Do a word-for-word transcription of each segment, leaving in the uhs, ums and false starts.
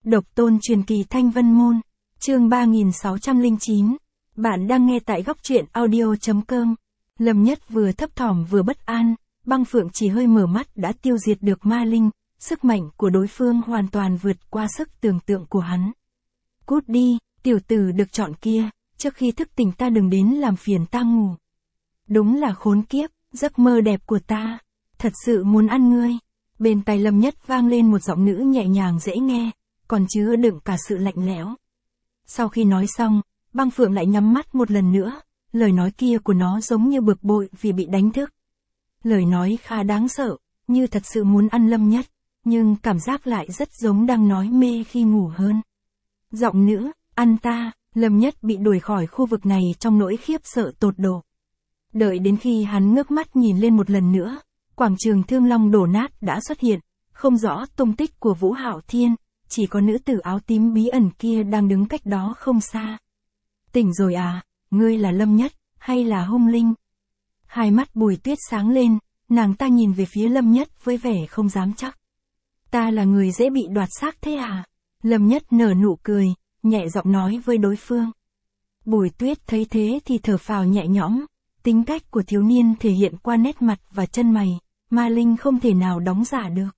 Độc tôn truyền kỳ Thanh Vân Môn, chương ba nghìn sáu trăm lẻ chín. Bạn đang nghe tại góc truyện audio chấm com. Lâm Nhất vừa thấp thỏm vừa bất an, Băng Phượng chỉ hơi mở mắt đã tiêu diệt được ma linh, sức mạnh của đối phương hoàn toàn vượt qua sức tưởng tượng của hắn. Cút đi, tiểu tử được chọn kia, trước khi thức tỉnh ta đừng đến làm phiền ta ngủ. Đúng là khốn kiếp, giấc mơ đẹp của ta, thật sự muốn ăn ngươi. Bên tai Lâm Nhất vang lên một giọng nữ nhẹ nhàng dễ nghe, còn chứa đựng cả sự lạnh lẽo. Sau khi nói xong, Băng Phượng lại nhắm mắt một lần nữa, lời nói kia của nó giống như bực bội vì bị đánh thức. Lời nói khá đáng sợ, như thật sự muốn ăn Lâm Nhất, nhưng cảm giác lại rất giống đang nói mê khi ngủ hơn. Giọng nữ, ăn ta, Lâm Nhất bị đuổi khỏi khu vực này trong nỗi khiếp sợ tột độ. Đợi đến khi hắn ngước mắt nhìn lên một lần nữa, quảng trường Thương Long đổ nát đã xuất hiện, không rõ tung tích của Vũ Hạo Thiên, chỉ có nữ tử áo tím bí ẩn kia đang đứng cách đó không xa. Tỉnh rồi à, ngươi là Lâm Nhất, hay là hung linh? Hai mắt Bùi Tuyết sáng lên, nàng ta nhìn về phía Lâm Nhất với vẻ không dám chắc. Ta là người dễ bị đoạt xác thế à? Lâm Nhất nở nụ cười, nhẹ giọng nói với đối phương. Bùi Tuyết thấy thế thì thở phào nhẹ nhõm, tính cách của thiếu niên thể hiện qua nét mặt và chân mày, ma linh không thể nào đóng giả được.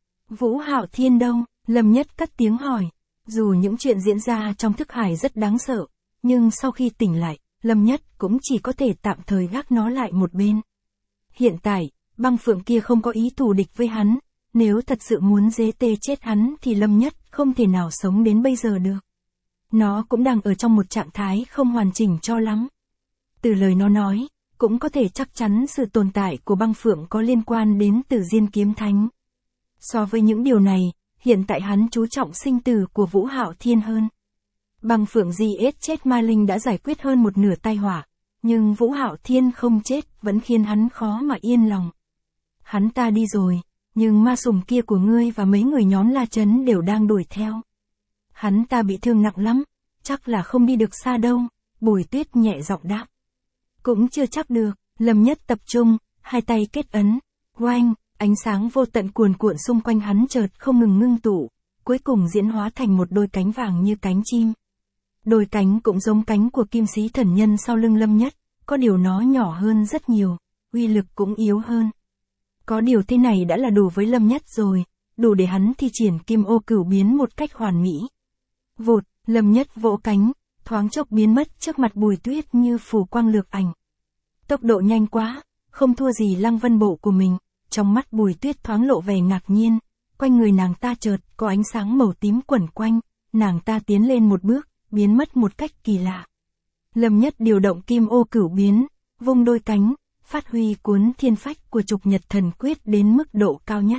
Vũ Hạo Thiên đâu? Lâm Nhất cất tiếng hỏi. Dù những chuyện diễn ra trong thức hải rất đáng sợ, nhưng sau khi tỉnh lại, Lâm Nhất cũng chỉ có thể tạm thời gác nó lại một bên. Hiện tại, Băng Phượng kia không có ý thù địch với hắn, nếu thật sự muốn dế tê chết hắn thì Lâm Nhất không thể nào sống đến bây giờ được. Nó cũng đang ở trong một trạng thái không hoàn chỉnh cho lắm. Từ lời nó nói, cũng có thể chắc chắn sự tồn tại của Băng Phượng có liên quan đến Tử Diên Kiếm Thánh. So với những điều này, hiện tại hắn chú trọng sinh tử của Vũ Hạo Thiên hơn. Băng Phượng di ết chết ma linh đã giải quyết hơn một nửa tai họa, nhưng Vũ Hạo Thiên không chết vẫn khiến hắn khó mà yên lòng. Hắn ta đi rồi, nhưng ma sủng kia của ngươi và mấy người nhóm La Chấn đều đang đuổi theo. Hắn ta bị thương nặng lắm, chắc là không đi được xa đâu, Bùi Tuyết nhẹ giọng đáp. Cũng chưa chắc được, Lâm Nhất tập trung, hai tay kết ấn, oanh. Ánh sáng vô tận cuồn cuộn xung quanh hắn chợt không ngừng ngưng tụ, cuối cùng diễn hóa thành một đôi cánh vàng như cánh chim. Đôi cánh cũng giống cánh của Kim Sĩ Thần Nhân sau lưng Lâm Nhất, có điều nó nhỏ hơn rất nhiều, uy lực cũng yếu hơn. Có điều thế này đã là đủ với Lâm Nhất rồi, đủ để hắn thi triển Kim Ô Cửu biến một cách hoàn mỹ. Vụt, Lâm Nhất vỗ cánh, thoáng chốc biến mất trước mặt Bùi Tuyết như phù quang lược ảnh. Tốc độ nhanh quá, không thua gì Lăng Vân Bộ của mình. Trong mắt Bùi Tuyết thoáng lộ vẻ ngạc nhiên, quanh người nàng ta chợt có ánh sáng màu tím quẩn quanh, nàng ta tiến lên một bước, biến mất một cách kỳ lạ. Lâm Nhất điều động Kim Ô Cửu biến, vung đôi cánh, phát huy cuốn thiên phách của Trục Nhật Thần Quyết đến mức độ cao nhất.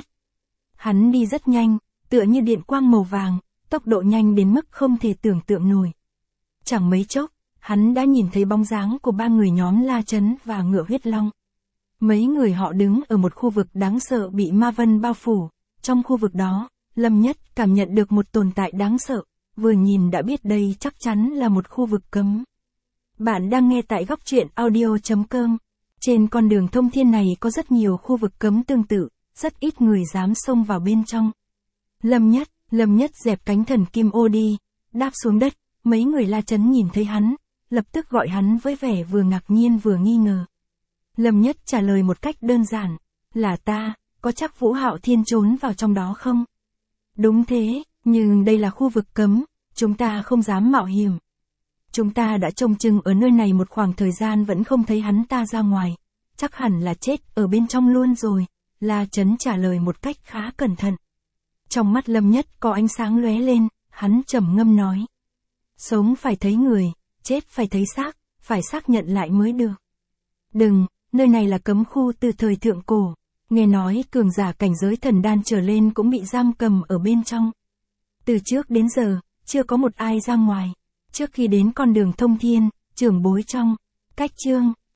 Hắn đi rất nhanh, tựa như điện quang màu vàng, tốc độ nhanh đến mức không thể tưởng tượng nổi. Chẳng mấy chốc, hắn đã nhìn thấy bóng dáng của ba người nhóm La Chấn và Ngựa Huyết Long. Mấy người họ đứng ở một khu vực đáng sợ bị ma vân bao phủ, trong khu vực đó, Lâm Nhất cảm nhận được một tồn tại đáng sợ, vừa nhìn đã biết đây chắc chắn là một khu vực cấm. Bạn đang nghe tại góc truyện audio chấm com. Trên con đường thông thiên này có rất nhiều khu vực cấm tương tự, rất ít người dám xông vào bên trong. Lâm Nhất, Lâm Nhất dẹp cánh thần Kim Ô đi, đáp xuống đất, mấy người La Chấn nhìn thấy hắn, lập tức gọi hắn với vẻ vừa ngạc nhiên vừa nghi ngờ. Lâm Nhất trả lời một cách đơn giản, là ta, có chắc Vũ Hạo Thiên trốn vào trong đó không? Đúng thế, nhưng đây là khu vực cấm, chúng ta không dám mạo hiểm. Chúng ta đã trông chừng ở nơi này một khoảng thời gian vẫn không thấy hắn ta ra ngoài, chắc hẳn là chết ở bên trong luôn rồi, La Chấn trả lời một cách khá cẩn thận. Trong mắt Lâm Nhất có ánh sáng lóe lên, hắn trầm ngâm nói. Sống phải thấy người, chết phải thấy xác, phải xác nhận lại mới được. Đừng. Nơi này là cấm khu từ thời thượng cổ, nghe nói cường giả cảnh giới thần đan trở lên cũng bị giam cầm ở bên trong. Từ trước đến giờ, chưa có một ai ra ngoài. Trước khi đến con đường thông thiên, trưởng bối trong, cách chương.